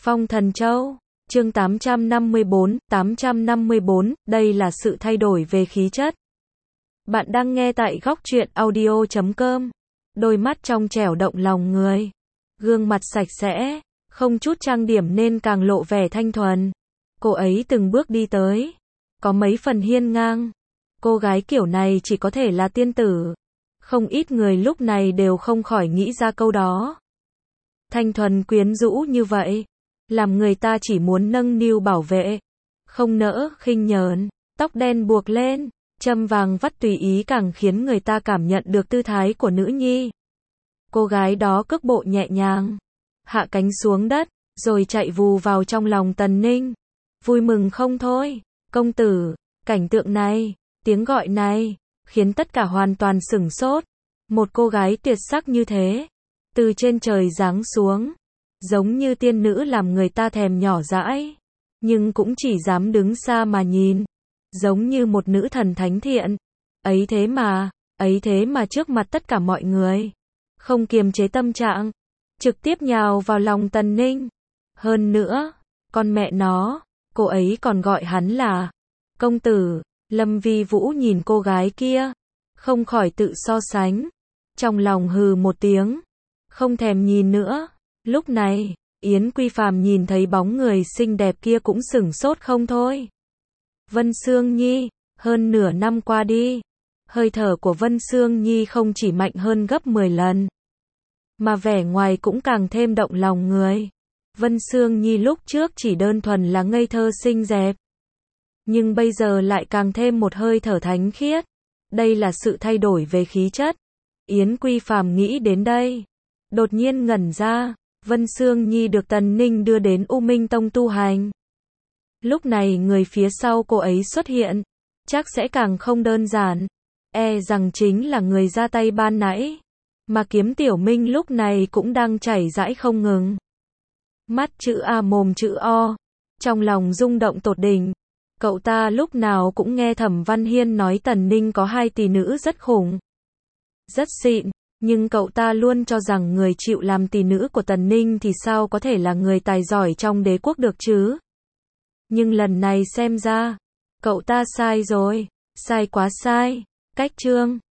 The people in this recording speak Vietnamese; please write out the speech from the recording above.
Phong Thần Châu, chương 854, đây là sự thay đổi về khí chất. Bạn đang nghe tại góc truyện audio.com. Đôi mắt trong trẻo động lòng người. Gương mặt sạch sẽ, không chút trang điểm nên càng lộ vẻ thanh thuần. Cô ấy từng bước đi tới, có mấy phần hiên ngang. Cô gái kiểu này chỉ có thể là tiên tử. Không ít người lúc này đều không khỏi nghĩ ra câu đó. Thanh thuần quyến rũ như vậy, làm người ta chỉ muốn nâng niu bảo vệ, không nỡ khinh nhờn. Tóc đen buộc lên, châm vàng vắt tùy ý càng khiến người ta cảm nhận được tư thái của nữ nhi. Cô gái đó cước bộ nhẹ nhàng, hạ cánh xuống đất, rồi chạy vù vào trong lòng Tần Ninh. Vui mừng không thôi, công tử. Cảnh tượng này, tiếng gọi này, khiến tất cả hoàn toàn sửng sốt. Một cô gái tuyệt sắc như thế, từ trên trời giáng xuống, giống như tiên nữ làm người ta thèm nhỏ dãi, nhưng cũng chỉ dám đứng xa mà nhìn, giống như một nữ thần thánh thiện. Ấy thế mà trước mặt tất cả mọi người, không kiềm chế tâm trạng, trực tiếp nhào vào lòng Tần Ninh. Hơn nữa, con mẹ nó, cô ấy còn gọi hắn là công tử. Lâm Vi Vũ nhìn cô gái kia, không khỏi tự so sánh, trong lòng hừ một tiếng, không thèm nhìn nữa. Lúc này, Yến Quy Phàm nhìn thấy bóng người xinh đẹp kia cũng sửng sốt không thôi. Vân Sương Nhi, hơn nửa năm qua đi, hơi thở của Vân Sương Nhi không chỉ mạnh hơn gấp 10 lần, mà vẻ ngoài cũng càng thêm động lòng người. Vân Sương Nhi lúc trước chỉ đơn thuần là ngây thơ xinh đẹp, nhưng bây giờ lại càng thêm một hơi thở thánh khiết. Đây là sự thay đổi về khí chất. Yến Quy Phàm nghĩ đến đây, đột nhiên ngẩn ra. Vân Sương Nhi được Tần Ninh đưa đến U Minh Tông tu hành. Lúc này người phía sau cô ấy xuất hiện, chắc sẽ càng không đơn giản. E rằng chính là người ra tay ban nãy, mà Kiếm Tiểu Minh lúc này cũng đang chảy rãi không ngừng. Mắt chữ A mồm chữ O, trong lòng rung động tột đỉnh. Cậu ta lúc nào cũng nghe Thẩm Văn Hiên nói Tần Ninh có 2 tỷ nữ rất khủng, rất xịn, nhưng cậu ta luôn cho rằng người chịu làm tỷ nữ của Tần Ninh thì sao có thể là người tài giỏi trong đế quốc được chứ. Nhưng lần này xem ra, cậu ta sai rồi, sai quá sai. Cách chương